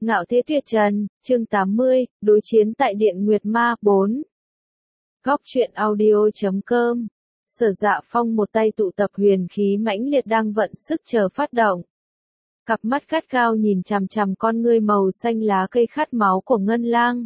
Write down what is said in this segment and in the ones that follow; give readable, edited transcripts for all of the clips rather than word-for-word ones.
Ngạo thế tuyệt trần, chương 80, đối chiến tại Điện Nguyệt Ma 4. Góc truyện audio.com. Sở Dạ Phong một tay tụ tập huyền khí mãnh liệt đang vận sức chờ phát động. Cặp mắt gắt gao nhìn chằm chằm con ngươi màu xanh lá cây khát máu của Ngân Lang.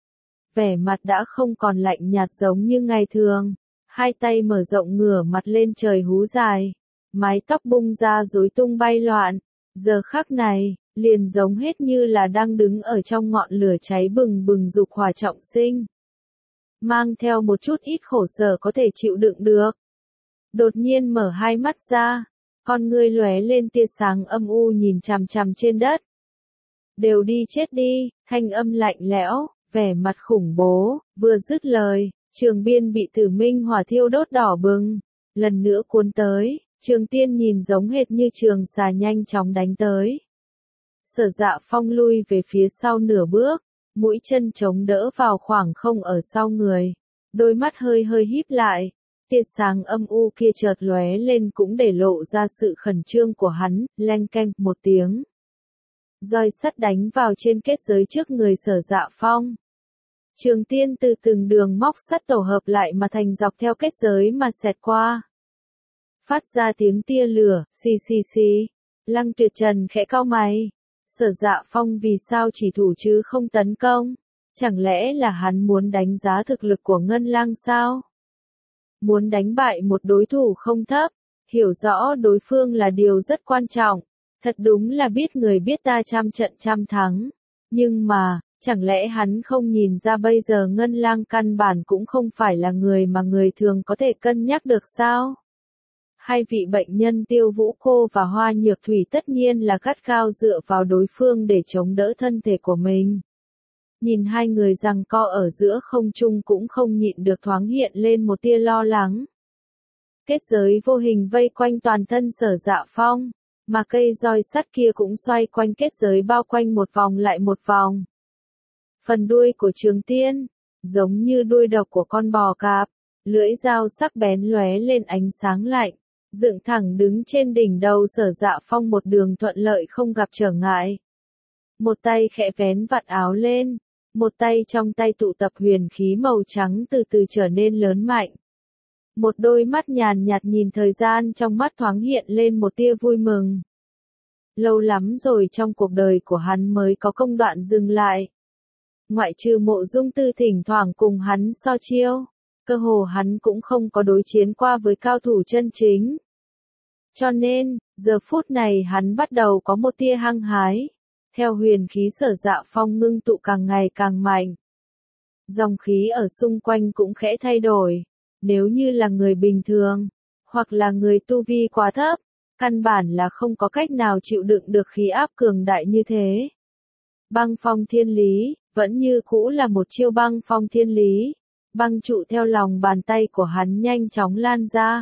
Vẻ mặt đã không còn lạnh nhạt giống như ngày thường, hai tay mở rộng ngửa mặt lên trời hú dài, mái tóc bung ra rối tung bay loạn, giờ khắc này, liền giống hết như là đang đứng ở trong ngọn lửa cháy bừng bừng dục hỏa trọng sinh. Mang theo một chút ít khổ sở có thể chịu đựng được. Đột nhiên mở hai mắt ra, con ngươi lóe lên tia sáng âm u nhìn chằm chằm trên đất. Đều đi chết đi, thanh âm lạnh lẽo, vẻ mặt khủng bố, vừa dứt lời, Trường Biên bị Tử Minh hỏa thiêu đốt đỏ bừng, lần nữa cuốn tới, Trường Tiên nhìn giống hệt như trường xà nhanh chóng đánh tới. Sở Dạ Phong lui về phía sau nửa bước, mũi chân chống đỡ vào khoảng không ở sau người, đôi mắt hơi hơi híp lại, tia sáng âm u kia chợt lóe lên cũng để lộ ra sự khẩn trương của hắn, leng keng một tiếng. Roi sắt đánh vào trên kết giới trước người Sở Dạ Phong. Trường Tiên từ từng đường móc sắt tổ hợp lại mà thành dọc theo kết giới mà xẹt qua. Phát ra tiếng tia lửa, xì xì xì. Lăng Tuyệt Trần khẽ cau mày. Sở Dạ Phong vì sao chỉ thủ chứ không tấn công? Chẳng lẽ là hắn muốn đánh giá thực lực của Ngân Lang sao? Muốn đánh bại một đối thủ không thấp, hiểu rõ đối phương là điều rất quan trọng. Thật đúng là biết người biết ta trăm trận trăm thắng. Nhưng mà, chẳng lẽ hắn không nhìn ra bây giờ Ngân Lang căn bản cũng không phải là người mà người thường có thể cân nhắc được sao? Hai vị bệnh nhân Tiêu Vũ Cô và Hoa Nhược Thủy tất nhiên là gắt gao dựa vào đối phương để chống đỡ thân thể của mình. Nhìn hai người giằng co ở giữa không trung cũng không nhịn được thoáng hiện lên một tia lo lắng. Kết giới vô hình vây quanh toàn thân Sở Dạ Phong, mà cây roi sắt kia cũng xoay quanh kết giới bao quanh một vòng lại một vòng. Phần đuôi của Trường Tiên, giống như đuôi độc của con bò cạp, lưỡi dao sắc bén lóe lên ánh sáng lạnh. Dựng thẳng đứng trên đỉnh đầu Sở Dạ Phong một đường thuận lợi không gặp trở ngại. Một tay khẽ vén vạt áo lên, một tay trong tay tụ tập huyền khí màu trắng từ từ trở nên lớn mạnh. Một đôi mắt nhàn nhạt nhìn thời gian trong mắt thoáng hiện lên một tia vui mừng. Lâu lắm rồi trong cuộc đời của hắn mới có công đoạn dừng lại. Ngoại trừ Mộ Dung Tư thỉnh thoảng cùng hắn so chiêu, cơ hồ hắn cũng không có đối chiến qua với cao thủ chân chính. Cho nên, giờ phút này hắn bắt đầu có một tia hăng hái, theo huyền khí Sở Dạ Phong ngưng tụ càng ngày càng mạnh. Dòng khí ở xung quanh cũng khẽ thay đổi, nếu như là người bình thường, hoặc là người tu vi quá thấp, căn bản là không có cách nào chịu đựng được khí áp cường đại như thế. Băng phong thiên lý, vẫn như cũ là một chiêu băng phong thiên lý. Băng trụ theo lòng bàn tay của hắn nhanh chóng lan ra.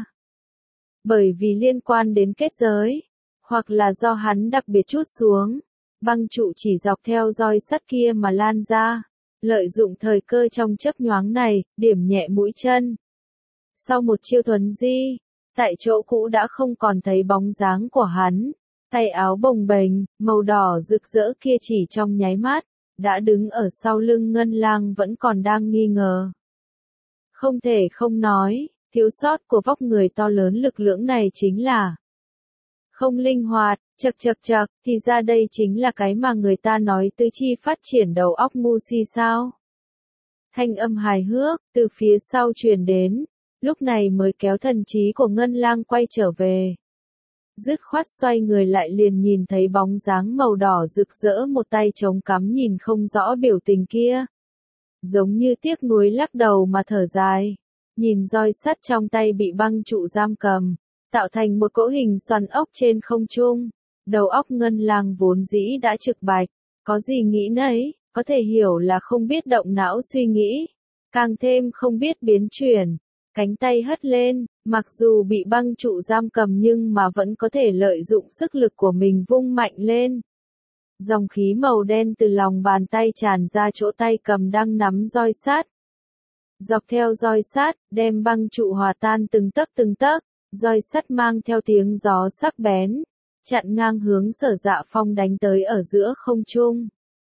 Bởi vì liên quan đến kết giới, hoặc là do hắn đặc biệt trút xuống, băng trụ chỉ dọc theo roi sắt kia mà lan ra. Lợi dụng thời cơ trong chớp nhoáng này, điểm nhẹ mũi chân. Sau một chiêu thuấn di, tại chỗ cũ đã không còn thấy bóng dáng của hắn. Tay áo bồng bềnh, màu đỏ rực rỡ kia chỉ trong nháy mắt, đã đứng ở sau lưng Ngân Lang vẫn còn đang nghi ngờ. Không thể không nói, thiếu sót của vóc người to lớn lực lưỡng này chính là không linh hoạt, chậc, thì ra đây chính là cái mà người ta nói tứ chi phát triển đầu óc ngu si sao. Thanh âm hài hước, từ phía sau truyền đến, lúc này mới kéo thần trí của Ngân Lang quay trở về. Dứt khoát xoay người lại liền nhìn thấy bóng dáng màu đỏ rực rỡ một tay chống cắm nhìn không rõ biểu tình kia. Giống như tiếc nuối lắc đầu mà thở dài, nhìn roi sắt trong tay bị băng trụ giam cầm, tạo thành một cỗ hình xoắn ốc trên không trung. Đầu óc Ngân Lang vốn dĩ đã trực bạch, có gì nghĩ nấy, có thể hiểu là không biết động não suy nghĩ, càng thêm không biết biến chuyển. Cánh tay hất lên, mặc dù bị băng trụ giam cầm nhưng mà vẫn có thể lợi dụng sức lực của mình vung mạnh lên. Dòng khí màu đen từ lòng bàn tay tràn ra chỗ tay cầm đang nắm roi sắt. Dọc theo roi sắt, đem băng trụ hòa tan từng tấc, roi sắt mang theo tiếng gió sắc bén, chặn ngang hướng Sở Dạ Phong đánh tới ở giữa không trung.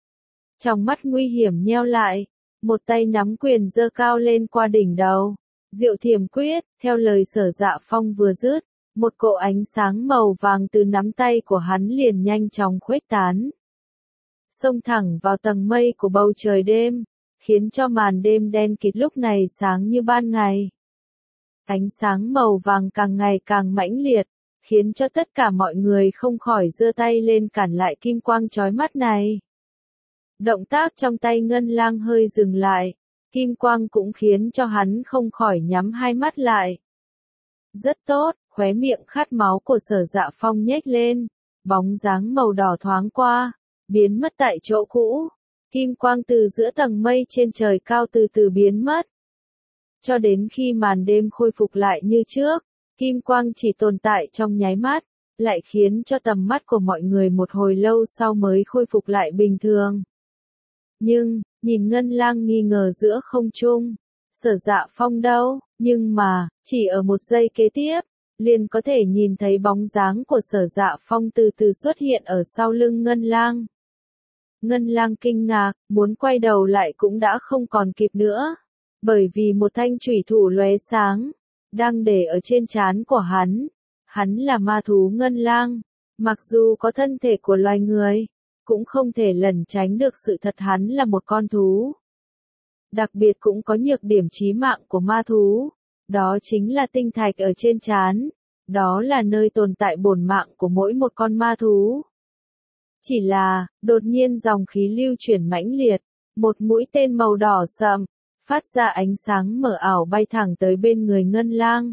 Trong mắt nguy hiểm nheo lại, một tay nắm quyền giơ cao lên qua đỉnh đầu. Diệu Thiểm Quyết, theo lời Sở Dạ Phong vừa dứt, một cỗ ánh sáng màu vàng từ nắm tay của hắn liền nhanh chóng khuếch tán. Xông thẳng vào tầng mây của bầu trời đêm, khiến cho màn đêm đen kịt lúc này sáng như ban ngày. Ánh sáng màu vàng càng ngày càng mãnh liệt, khiến cho tất cả mọi người không khỏi giơ tay lên cản lại kim quang chói mắt này. Động tác trong tay Ngân Lang hơi dừng lại, kim quang cũng khiến cho hắn không khỏi nhắm hai mắt lại. Rất tốt, khóe miệng khát máu của Sở Dạ Phong nhếch lên, bóng dáng màu đỏ thoáng qua, biến mất tại chỗ cũ. Kim quang từ giữa tầng mây trên trời cao từ từ biến mất. Cho đến khi màn đêm khôi phục lại như trước, kim quang chỉ tồn tại trong nháy mắt, lại khiến cho tầm mắt của mọi người một hồi lâu sau mới khôi phục lại bình thường. Nhưng, nhìn Ngân Lang nghi ngờ giữa không trung, Sở Dạ Phong đâu, nhưng mà, chỉ ở một giây kế tiếp, liền có thể nhìn thấy bóng dáng của Sở Dạ Phong từ từ xuất hiện ở sau lưng Ngân Lang. Ngân Lang kinh ngạc, muốn quay đầu lại cũng đã không còn kịp nữa, bởi vì một thanh chủy thủ lóe sáng, đang để ở trên trán của hắn. Hắn là ma thú Ngân Lang, mặc dù có thân thể của loài người, cũng không thể lẩn tránh được sự thật hắn là một con thú. Đặc biệt cũng có nhược điểm chí mạng của ma thú, đó chính là tinh thạch ở trên trán, đó là nơi tồn tại bổn mạng của mỗi một con ma thú. Chỉ là, đột nhiên dòng khí lưu chuyển mãnh liệt, một mũi tên màu đỏ sậm, phát ra ánh sáng mờ ảo bay thẳng tới bên người Ngân Lang.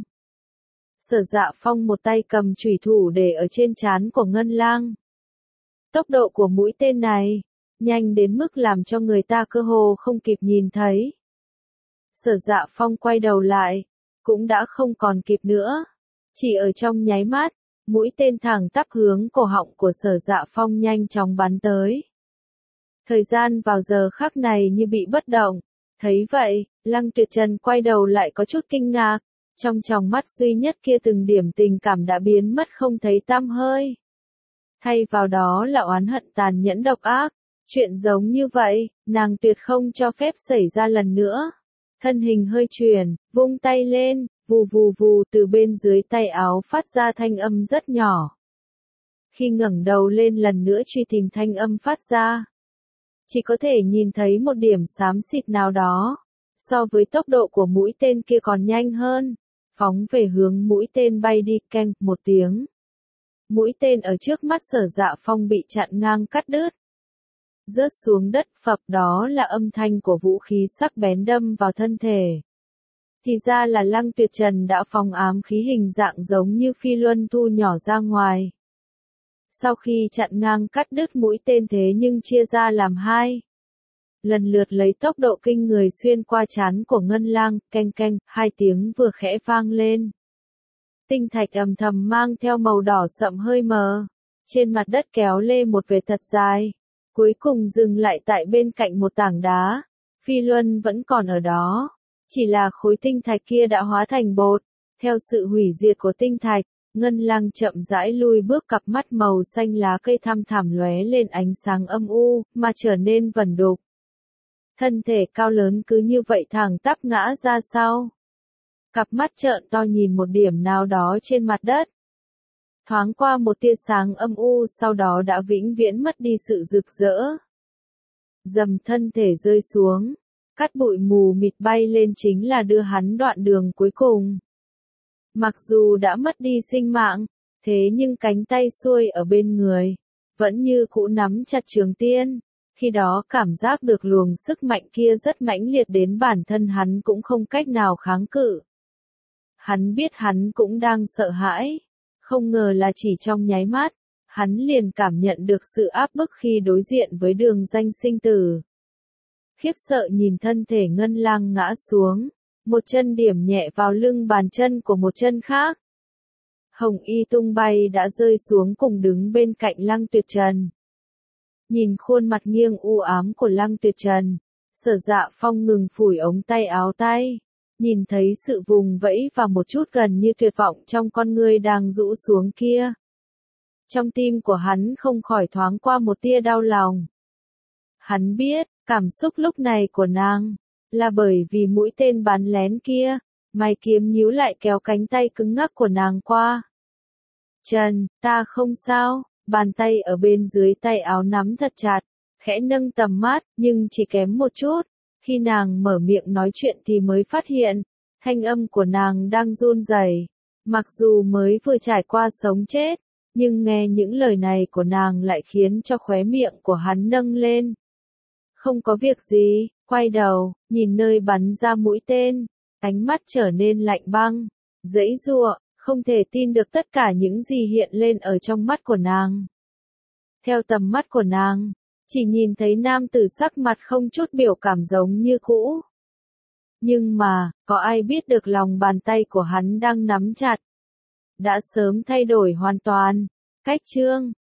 Sở Dạ Phong một tay cầm chủy thủ để ở trên trán của Ngân Lang. Tốc độ của mũi tên này, nhanh đến mức làm cho người ta cơ hồ không kịp nhìn thấy. Sở Dạ Phong quay đầu lại, cũng đã không còn kịp nữa. Chỉ ở trong nháy mắt, mũi tên thẳng tắp hướng cổ họng của Sở Dạ Phong nhanh chóng bắn tới. Thời gian vào giờ khắc này như bị bất động. Thấy vậy, Lăng Tuyệt Trần quay đầu lại có chút kinh ngạc. Trong tròng mắt duy nhất kia từng điểm tình cảm đã biến mất không thấy tăm hơi. Thay vào đó là oán hận tàn nhẫn độc ác. Chuyện giống như vậy, nàng tuyệt không cho phép xảy ra lần nữa. Thân hình hơi chuyển, vung tay lên, vù vù vù từ bên dưới tay áo phát ra thanh âm rất nhỏ. Khi ngẩng đầu lên lần nữa truy tìm thanh âm phát ra, chỉ có thể nhìn thấy một điểm xám xịt nào đó, so với tốc độ của mũi tên kia còn nhanh hơn, phóng về hướng mũi tên bay đi, keng một tiếng. Mũi tên ở trước mắt Sở Dạ Phong bị chặn ngang cắt đứt. Rớt xuống đất phập, đó là âm thanh của vũ khí sắc bén đâm vào thân thể. Thì ra là Lăng Tuyệt Trần đã phóng ám khí hình dạng giống như phi luân thu nhỏ ra ngoài. Sau khi chặn ngang cắt đứt mũi tên thế nhưng chia ra làm hai. Lần lượt lấy tốc độ kinh người xuyên qua trán của Ngân Lang, keng keng, hai tiếng vừa khẽ vang lên. Tinh thạch ầm thầm mang theo màu đỏ sậm hơi mờ, trên mặt đất kéo lê một vệt thật dài, cuối cùng dừng lại tại bên cạnh một tảng đá. Phi luân vẫn còn ở đó, chỉ là khối tinh thạch kia đã hóa thành bột. Theo sự hủy diệt của tinh thạch, Ngân Lang chậm rãi lui bước, cặp mắt màu xanh lá cây thăm thẳm lóe lên ánh sáng âm u, mà trở nên vẩn đục. Thân thể cao lớn cứ như vậy thẳng tắp ngã ra sau. Cặp mắt trợn to nhìn một điểm nào đó trên mặt đất. Thoáng qua một tia sáng âm u, sau đó đã vĩnh viễn mất đi sự rực rỡ. Dầm, thân thể rơi xuống, cát bụi mù mịt bay lên chính là đưa hắn đoạn đường cuối cùng. Mặc dù đã mất đi sinh mạng, thế nhưng cánh tay xuôi ở bên người, vẫn như cũ nắm chặt trường tiên. Khi đó cảm giác được luồng sức mạnh kia rất mãnh liệt đến bản thân hắn cũng không cách nào kháng cự. Hắn biết hắn cũng đang sợ hãi, không ngờ là chỉ trong nháy mắt, hắn liền cảm nhận được sự áp bức khi đối diện với đường danh sinh tử. Khiếp sợ nhìn thân thể Ngân Lang ngã xuống, một chân điểm nhẹ vào lưng bàn chân của một chân khác. Hồng y tung bay đã rơi xuống cùng đứng bên cạnh Lăng Tuyệt Trần. Nhìn khuôn mặt nghiêng u ám của Lăng Tuyệt Trần, Sở Dạ Phong ngừng phủi ống tay áo tay, nhìn thấy sự vùng vẫy và một chút gần như tuyệt vọng trong con ngươi đang rũ xuống kia. Trong tim của hắn không khỏi thoáng qua một tia đau lòng. Hắn biết, cảm xúc lúc này của nàng, là bởi vì mũi tên bắn lén kia, mày kiếm nhíu lại kéo cánh tay cứng ngắc của nàng qua. Trần, ta không sao, bàn tay ở bên dưới tay áo nắm thật chặt, khẽ nâng tầm mắt, nhưng chỉ kém một chút. Khi nàng mở miệng nói chuyện thì mới phát hiện, thanh âm của nàng đang run rẩy. Mặc dù mới vừa trải qua sống chết, nhưng nghe những lời này của nàng lại khiến cho khóe miệng của hắn nâng lên. Không có việc gì, quay đầu, nhìn nơi bắn ra mũi tên, ánh mắt trở nên lạnh băng, giãy giụa, không thể tin được tất cả những gì hiện lên ở trong mắt của nàng. Theo tầm mắt của nàng, chỉ nhìn thấy nam tử sắc mặt không chút biểu cảm giống như cũ. Nhưng mà, có ai biết được lòng bàn tay của hắn đang nắm chặt? Đã sớm thay đổi hoàn toàn. Cách chương